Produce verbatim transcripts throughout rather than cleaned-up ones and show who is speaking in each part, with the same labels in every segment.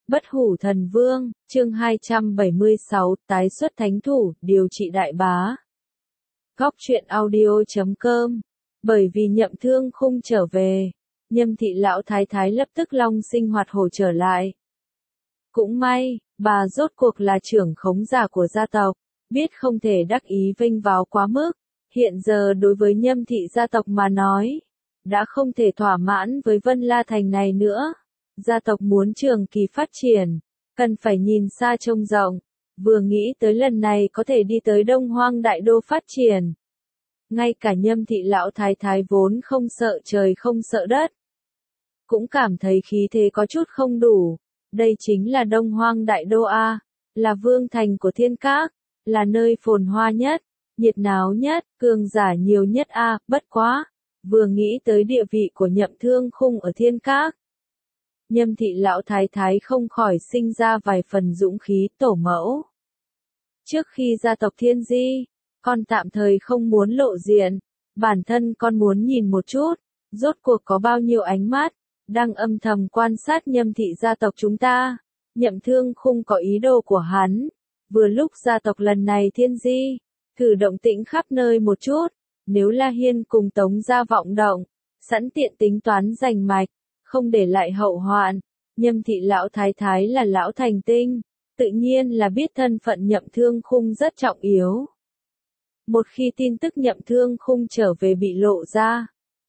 Speaker 1: Bất hủ thần vương, chương hai trăm bảy mươi sáu, tái xuất thánh thủ, điều trị đại bá. Góc truyện audio chấm com. Bởi vì Nhậm Thương Khung trở về, Nhâm thị lão thái thái lập tức long sinh hoạt hồi trở lại. Cũng may, bà rốt cuộc là trưởng khống giả của gia tộc, biết không thể đắc ý vênh váo quá mức, hiện giờ đối với Nhâm thị gia tộc mà nói, đã không thể thỏa mãn với Vân La Thành này nữa. Gia tộc muốn trường kỳ phát triển, cần phải nhìn xa trông rộng, vừa nghĩ tới lần này có thể đi tới Đông Hoang Đại Đô phát triển. Ngay cả Nhâm thị lão thái thái vốn không sợ trời không sợ đất, cũng cảm thấy khí thế có chút không đủ. Đây chính là Đông Hoang Đại Đô A, là vương thành của Thiên Các, là nơi phồn hoa nhất, nhiệt náo nhất, cường giả nhiều nhất A, bất quá. Vừa nghĩ tới địa vị của Nhậm Thương Khung ở Thiên Các, Nhâm thị lão thái thái không khỏi sinh ra vài phần dũng khí tổ mẫu. Trước khi gia tộc Thiên Di, con tạm thời không muốn lộ diện, bản thân con muốn nhìn một chút, rốt cuộc có bao nhiêu ánh mắt, đang âm thầm quan sát Nhâm thị gia tộc chúng ta. Nhậm Thương Khung có ý đồ của hắn, vừa lúc gia tộc lần này Thiên Di, thử động tĩnh khắp nơi một chút, nếu La Hiên cùng Tống gia vọng động, sẵn tiện tính toán giành mạch, không để lại hậu hoạn. Nhâm thị lão thái thái là lão thành tinh, tự nhiên là biết thân phận Nhậm Thương Khung rất trọng yếu. Một khi tin tức Nhậm Thương Khung trở về bị lộ ra,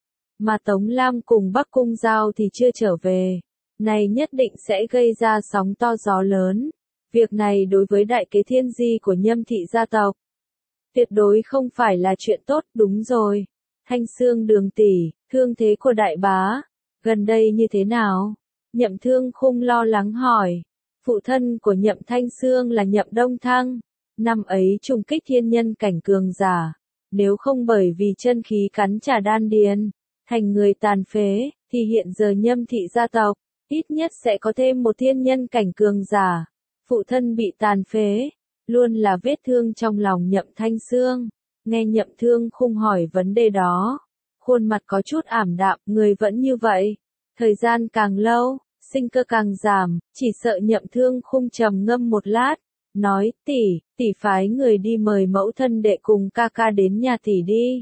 Speaker 1: mà Tống Lam cùng Bắc Cung Giao thì chưa trở về, này nhất định sẽ gây ra sóng to gió lớn. Việc này đối với đại kế Thiên Di của Nhâm thị gia tộc, tuyệt đối không phải là chuyện tốt. Đúng rồi, Thanh Xương Đường tỷ, thương thế của đại bá gần đây như thế nào? Nhậm Thương Khung lo lắng hỏi. Phụ thân của Nhậm Thanh Xương là Nhậm Đông Thăng, năm ấy trùng kích thiên nhân cảnh cường giả, nếu không bởi vì chân khí cắn trả đan điền, thành người tàn phế, thì hiện giờ Nhâm thị gia tộc, ít nhất sẽ có thêm một thiên nhân cảnh cường giả. Phụ thân bị tàn phế, luôn là vết thương trong lòng Nhậm Thanh Xương. Nghe Nhậm Thương Khung hỏi vấn đề đó, khuôn mặt có chút ảm đạm, người vẫn như vậy. Thời gian càng lâu, sinh cơ càng giảm, chỉ sợ Nhậm Thương Khung trầm ngâm một lát, nói, tỷ, tỷ phái người đi mời mẫu thân đệ cùng ca ca đến nhà tỷ đi.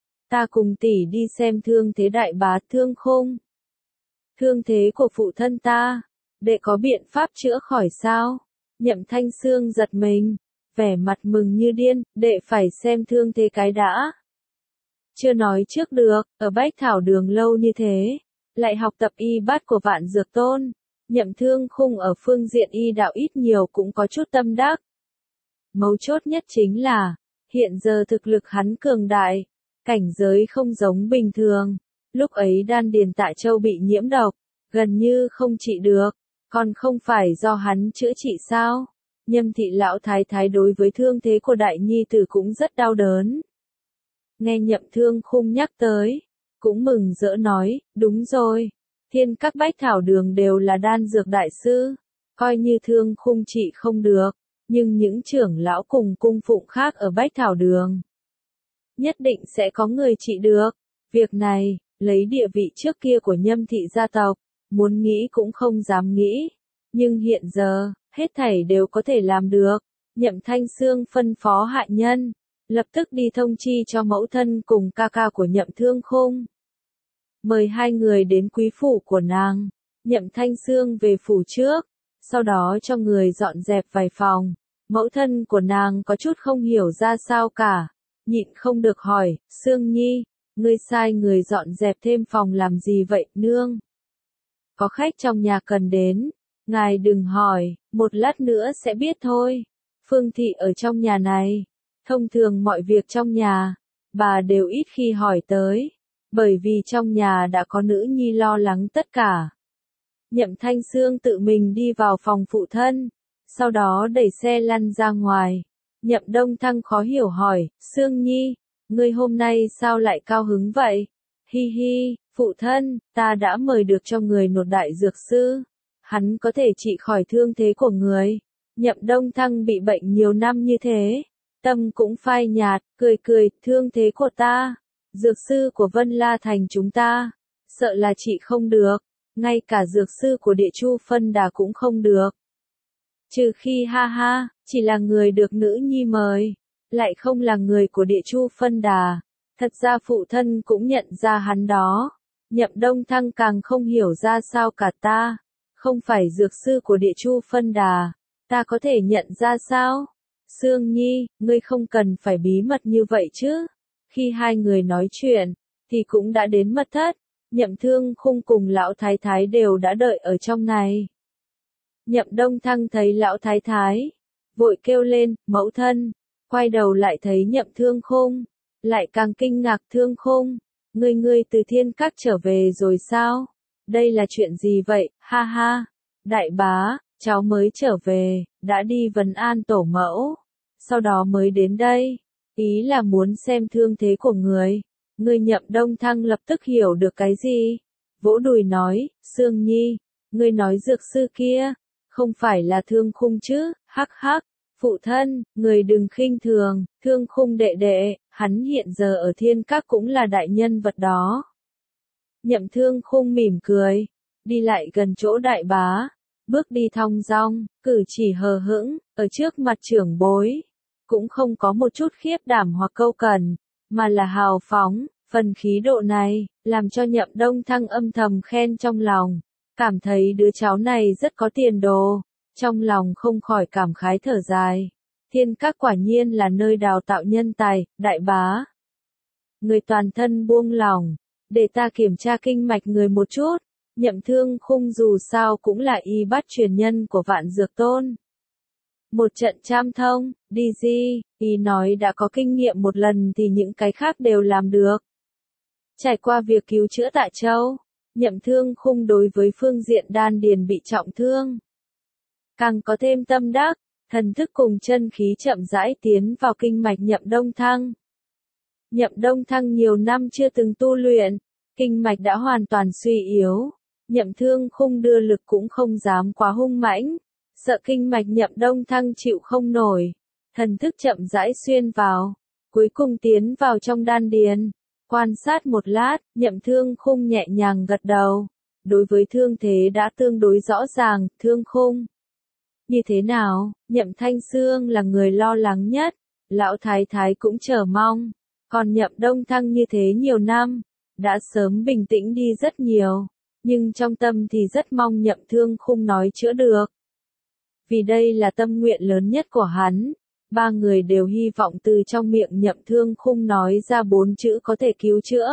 Speaker 1: Ta cùng tỷ đi xem thương thế đại bá Thương Khung. Thương thế của phụ thân ta, đệ có biện pháp chữa khỏi sao? Nhậm Thanh Xương giật mình, vẻ mặt mừng như điên, đệ phải xem thương thế cái đã. Chưa nói trước được, ở Bách Thảo Đường lâu như thế, lại học tập y bát của Vạn Dược Tôn, Nhậm Thương Khung ở phương diện y đạo ít nhiều cũng có chút tâm đắc. Mấu chốt nhất chính là, hiện giờ thực lực hắn cường đại, cảnh giới không giống bình thường. Lúc ấy đan điền Tạ Châu bị nhiễm độc, gần như không trị được, còn không phải do hắn chữa trị sao? Nhâm thị lão thái thái đối với thương thế của đại nhi tử cũng rất đau đớn. Nghe Nhậm Thương Khung nhắc tới, cũng mừng rỡ nói, đúng rồi, Thiên Các Bách Thảo Đường đều là đan dược đại sư, coi như Thương Khung trị không được, nhưng những trưởng lão cùng cung phụng khác ở Bách Thảo Đường, nhất định sẽ có người trị được. Việc này, lấy địa vị trước kia của Nhâm thị gia tộc, muốn nghĩ cũng không dám nghĩ, nhưng hiện giờ, hết thảy đều có thể làm được. Nhậm Thanh Xương phân phó hạ nhân, lập tức đi thông chi cho mẫu thân cùng ca ca của Nhậm Thương Khung, mời hai người đến quý phủ của nàng. Nhậm Thanh Xương về phủ trước, sau đó cho người dọn dẹp vài phòng. Mẫu thân của nàng có chút không hiểu ra sao cả, nhịn không được hỏi, Xương Nhi, ngươi sai người dọn dẹp thêm phòng làm gì vậy, nương? Có khách trong nhà cần đến, ngài đừng hỏi, một lát nữa sẽ biết thôi. Phương thị ở trong nhà này, thông thường mọi việc trong nhà, bà đều ít khi hỏi tới, bởi vì trong nhà đã có nữ nhi lo lắng tất cả. Nhậm Thanh Xương tự mình đi vào phòng phụ thân, sau đó đẩy xe lăn ra ngoài. Nhậm Đông Thăng khó hiểu hỏi, Xương Nhi, ngươi hôm nay sao lại cao hứng vậy? Hi hi, phụ thân, ta đã mời được cho người một đại dược sư, hắn có thể trị khỏi thương thế của người. Nhậm Đông Thăng bị bệnh nhiều năm như thế, tâm cũng phai nhạt, cười cười, thương thế của ta, dược sư của Vân La Thành chúng ta, sợ là trị không được. ngay cả dược sư của Địa Chu Phân Đà cũng không được. Trừ khi ha ha, chỉ là người được nữ nhi mời, lại không là người của Địa Chu Phân Đà. Thật ra phụ thân cũng nhận ra hắn đó. Nhậm Đông Thăng càng không hiểu ra sao cả ta. Không phải dược sư của Địa Chu Phân Đà. Ta có thể nhận ra sao? Sương Nhi, ngươi không cần phải bí mật như vậy chứ. Khi hai người nói chuyện, thì cũng đã đến mật thất. Nhậm Thương Khung cùng lão thái thái đều đã đợi ở trong này. Nhậm Đông Thăng thấy lão thái thái, vội kêu lên, mẫu thân, quay đầu lại thấy Nhậm Thương Khung, lại càng kinh ngạc. Thương Khung, ngươi ngươi từ Thiên Các trở về rồi sao? Đây là chuyện gì vậy? Ha ha, đại bá, cháu mới trở về, đã đi vấn an tổ mẫu, sau đó mới đến đây, ý là muốn xem thương thế của người. Ngươi Nhậm Đông Thăng lập tức hiểu được cái gì, vỗ đùi nói, Sương Nhi, ngươi nói dược sư kia, không phải là Thương Khung chứ? Hắc hắc, phụ thân, người đừng khinh thường, Thương Khung đệ đệ, hắn hiện giờ ở Thiên Các cũng là đại nhân vật đó. Nhậm Thương Khung mỉm cười, đi lại gần chỗ đại bá, bước đi thong dong, cử chỉ hờ hững, ở trước mặt trưởng bối, cũng không có một chút khiếp đảm hoặc câu cần, mà là hào phóng. Phần khí độ này, làm cho Nhậm Đông Thăng âm thầm khen trong lòng, cảm thấy đứa cháu này rất có tiền đồ, trong lòng không khỏi cảm khái thở dài. Thiên Các quả nhiên là nơi đào tạo nhân tài, đại bá. Người toàn thân buông lòng, để ta kiểm tra kinh mạch người một chút. Nhậm Thương Khung dù sao cũng là y bát truyền nhân của Vạn Dược Tôn. Một trận trăm thông, đi gì, y nói đã có kinh nghiệm một lần thì những cái khác đều làm được. Trải qua việc cứu chữa tại Châu, Nhậm Thương Khung đối với phương diện đan điền bị trọng thương, càng có thêm tâm đắc, thần thức cùng chân khí chậm rãi tiến vào kinh mạch Nhậm Đông Thăng. Nhậm Đông Thăng nhiều năm chưa từng tu luyện, kinh mạch đã hoàn toàn suy yếu, Nhậm Thương Khung đưa lực cũng không dám quá hung mãnh, sợ kinh mạch Nhậm Đông Thăng chịu không nổi, thần thức chậm rãi xuyên vào, cuối cùng tiến vào trong đan điền. Quan sát một lát, Nhậm Thương Khung nhẹ nhàng gật đầu. Đối với thương thế đã tương đối rõ ràng, Thương Khung. Như thế nào? Nhậm Thanh Sương là người lo lắng nhất. Lão Thái Thái cũng chờ mong. Còn Nhậm Đông Thăng như thế nhiều năm, đã sớm bình tĩnh đi rất nhiều. Nhưng trong tâm thì rất mong Nhậm Thương Khung nói chữa được. Vì đây là tâm nguyện lớn nhất của hắn. Ba người đều hy vọng từ trong miệng Nhậm Thương Khung nói ra bốn chữ có thể cứu chữa.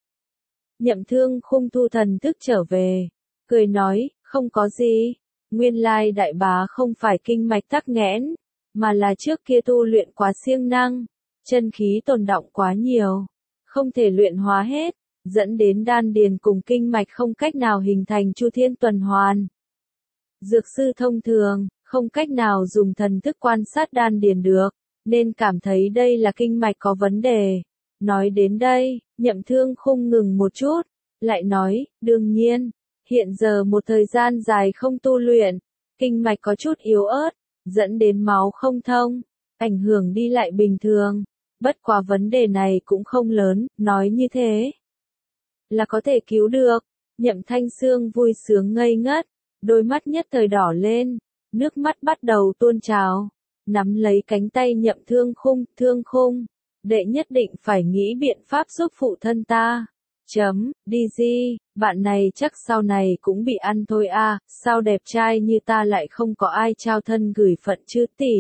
Speaker 1: Nhậm Thương Khung thu thần thức trở về, cười nói, không có gì, nguyên lai đại bá không phải kinh mạch tắc nghẽn, mà là trước kia tu luyện quá siêng năng, chân khí tồn đọng quá nhiều, không thể luyện hóa hết, dẫn đến đan điền cùng kinh mạch không cách nào hình thành chu thiên tuần hoàn. Dược sư thông thường, không cách nào dùng thần thức quan sát đan điền được, nên cảm thấy đây là kinh mạch có vấn đề. Nói đến đây, Nhậm Thương Khung ngừng một chút, lại nói, đương nhiên, hiện giờ một thời gian dài không tu luyện, kinh mạch có chút yếu ớt, dẫn đến máu không thông, ảnh hưởng đi lại bình thường. Bất quá vấn đề này cũng không lớn, nói như thế là có thể cứu được. Nhậm Thanh Sương vui sướng ngây ngất, đôi mắt nhất thời đỏ lên, nước mắt bắt đầu tuôn trào, nắm lấy cánh tay Nhậm Thương Khung, Thương Khung, đệ nhất định phải nghĩ biện pháp giúp phụ thân ta. Chấm, đi gì, bạn này chắc sau này cũng bị ăn thôi à, sao đẹp trai như ta lại không có ai trao thân gửi phận chứ tỷ.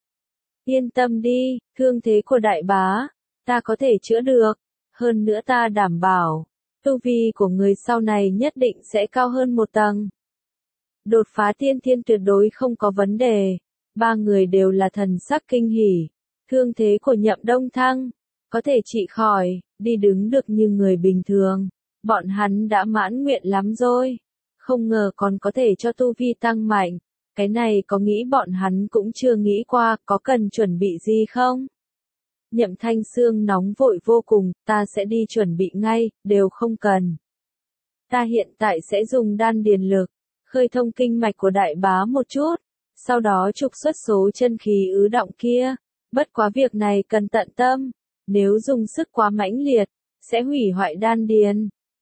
Speaker 1: Yên tâm đi, thương thế của đại bá, ta có thể chữa được, hơn nữa ta đảm bảo, tu vi của người sau này nhất định sẽ cao hơn một tầng. Đột phá tiên thiên tuyệt đối không có vấn đề, ba người đều là thần sắc kinh hỉ, thương thế của Nhậm Đông Thăng, có thể trị khỏi, đi đứng được như người bình thường, bọn hắn đã mãn nguyện lắm rồi, không ngờ còn có thể cho tu vi tăng mạnh, cái này có nghĩ bọn hắn cũng chưa nghĩ qua, có cần chuẩn bị gì không? Nhậm Thanh Sương nóng vội vô cùng, ta sẽ đi chuẩn bị ngay, đều không cần. Ta hiện tại sẽ dùng đan điền lực, khơi thông kinh mạch của đại bá một chút, sau đó trục xuất số chân khí ứ động kia, bất quá việc này cần tận tâm, nếu dùng sức quá mãnh liệt, sẽ hủy hoại đan điền,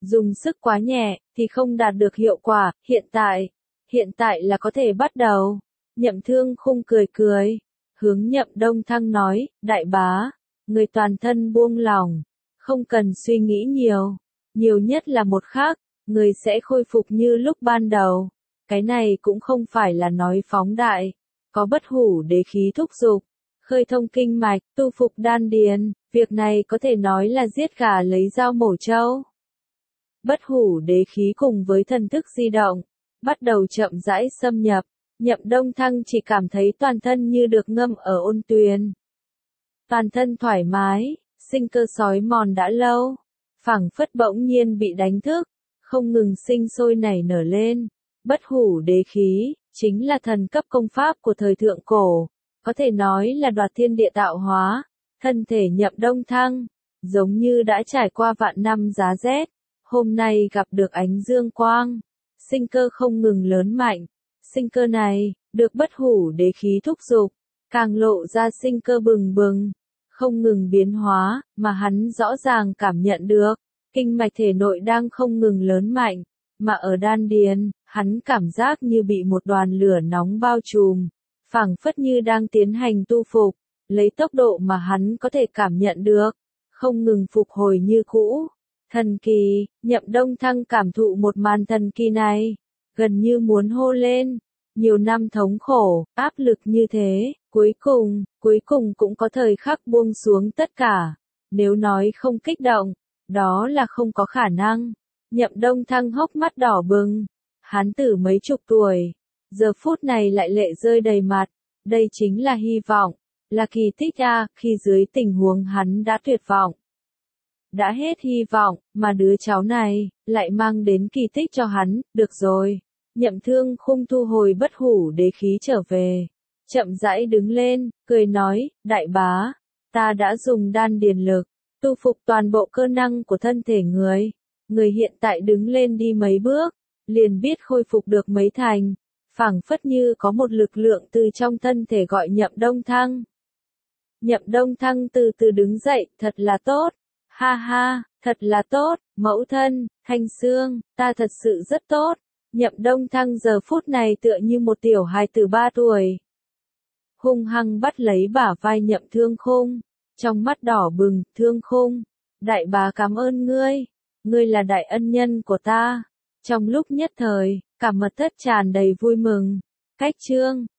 Speaker 1: Dùng sức quá nhẹ, thì không đạt được hiệu quả, hiện tại, hiện tại là có thể bắt đầu. Nhậm Thương Khung cười cười, hướng Nhậm Đông Thăng nói, đại bá, người toàn thân buông lỏng, không cần suy nghĩ nhiều, nhiều nhất là một khắc, người sẽ khôi phục như lúc ban đầu. Cái này cũng không phải là nói phóng đại, có bất hủ đế khí thúc dục, khơi thông kinh mạch, tu phục đan điền, việc này có thể nói là giết gà lấy dao mổ trâu. Bất hủ đế khí cùng với thần thức di động, bắt đầu chậm rãi xâm nhập, Nhậm Đông Thăng chỉ cảm thấy toàn thân như được ngâm ở ôn tuyền. Toàn thân thoải mái, sinh cơ sói mòn đã lâu, phảng phất bỗng nhiên bị đánh thức, không ngừng sinh sôi nảy nở lên. Bất hủ đế khí, chính là thần cấp công pháp của thời thượng cổ, có thể nói là đoạt thiên địa tạo hóa, thân thể Nhậm Đông Thăng, giống như đã trải qua vạn năm giá rét, hôm nay gặp được ánh dương quang, sinh cơ không ngừng lớn mạnh, sinh cơ này, được bất hủ đế khí thúc dục, càng lộ ra sinh cơ bừng bừng, không ngừng biến hóa, mà hắn rõ ràng cảm nhận được, kinh mạch thể nội đang không ngừng lớn mạnh, mà ở đan điền, hắn cảm giác như bị một đoàn lửa nóng bao trùm, phảng phất như đang tiến hành tu phục, lấy tốc độ mà hắn có thể cảm nhận được, không ngừng phục hồi như cũ. Thần kỳ, Nhậm Đông Thăng cảm thụ một màn thần kỳ này, gần như muốn hô lên. Nhiều năm thống khổ, áp lực như thế, cuối cùng, cuối cùng cũng có thời khắc buông xuống tất cả. Nếu nói không kích động, đó là không có khả năng. Nhậm Đông Thăng hốc mắt đỏ bừng. Hắn tử mấy chục tuổi, giờ phút này lại lệ rơi đầy mặt. Đây chính là hy vọng, là kỳ tích a, khi dưới tình huống hắn đã tuyệt vọng. Đã hết hy vọng, mà đứa cháu này, lại mang đến kỳ tích cho hắn, được rồi. Nhậm Thương Khung thu hồi bất hủ đế khí trở về. Chậm rãi đứng lên, cười nói, đại bá, ta đã dùng đan điền lực, tu phục toàn bộ cơ năng của thân thể người. Người hiện tại đứng lên đi mấy bước, liền biết khôi phục được mấy thành. Phảng phất như có một lực lượng từ trong thân thể gọi Nhậm Đông Thăng. Nhậm Đông Thăng từ từ đứng dậy, thật là tốt. Ha ha, thật là tốt, mẫu thân, Thanh Sương, ta thật sự rất tốt. Nhậm Đông Thăng giờ phút này tựa như một tiểu hài tử ba tuổi. Hung hăng bắt lấy bả vai Nhậm Thương Khung, trong mắt đỏ bừng, Thương Khung, đại bá cảm ơn ngươi, ngươi là đại ân nhân của ta. Trong lúc nhất thời, cả mật thất tràn đầy vui mừng. Cách chương